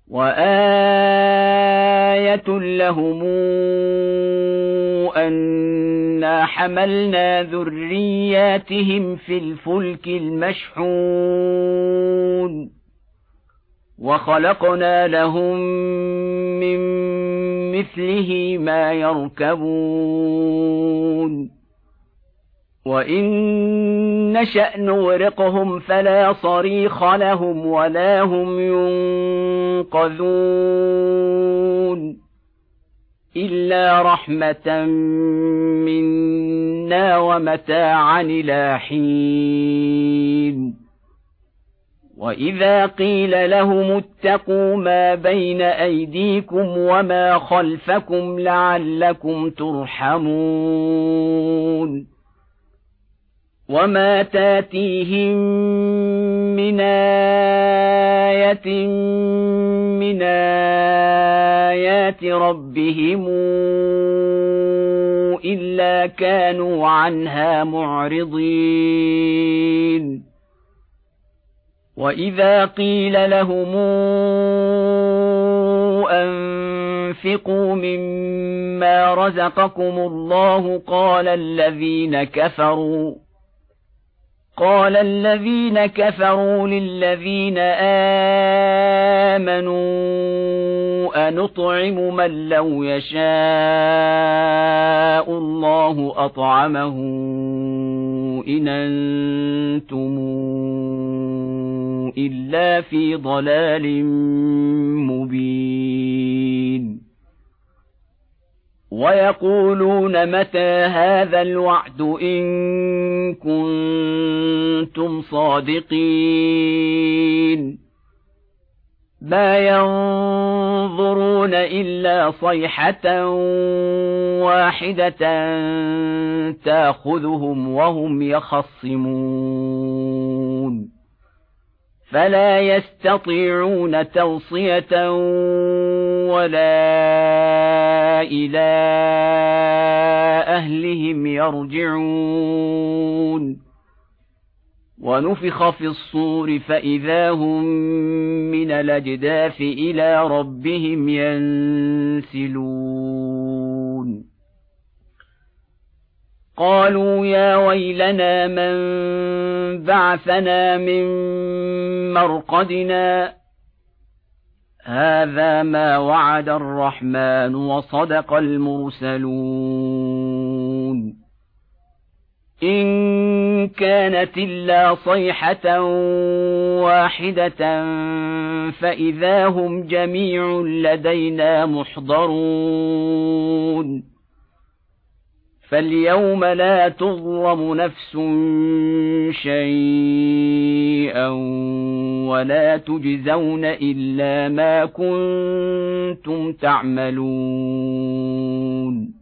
وآية لهم أنا حملنا ذرياتهم في الفلك المشحون وخلقنا لهم من مثله ما يركبون وإن نشأ نغرقهم فلا صريخ لهم ولا هم ينقذون إلا رحمة منا ومتاعا إلى حين وإذا قيل لهم اتقوا ما بين أيديكم وما خلفكم لعلكم ترحمون وما تاتيهم من آية من آيات ربهم إلا كانوا عنها معرضين وإذا قيل لهم أنفقوا مما رزقكم الله قال الذين كفروا للذين آمنوا أنطعم من لو يشاء الله أطعمه إن أنتم إلا في ضلال مبين ويقولون متى هذا الوعد إن كنتم صادقين ما ينظرون إلا صيحة واحدة تأخذهم وهم يخصمون فلا يستطيعون توصية ولا إلى أهلهم يرجعون ونفخ في الصور فإذا هم من الأجداث إلى ربهم ينسلون قالوا يا ويلنا من بعثنا من مرقدنا هذا ما وعد الرحمن وصدق المرسلون إن كانت إلا صيحة واحدة فإذا هم جميع لدينا محضرون فاليوم لا تظلم نفس شيئا ولا تجزون إلا ما كنتم تعملون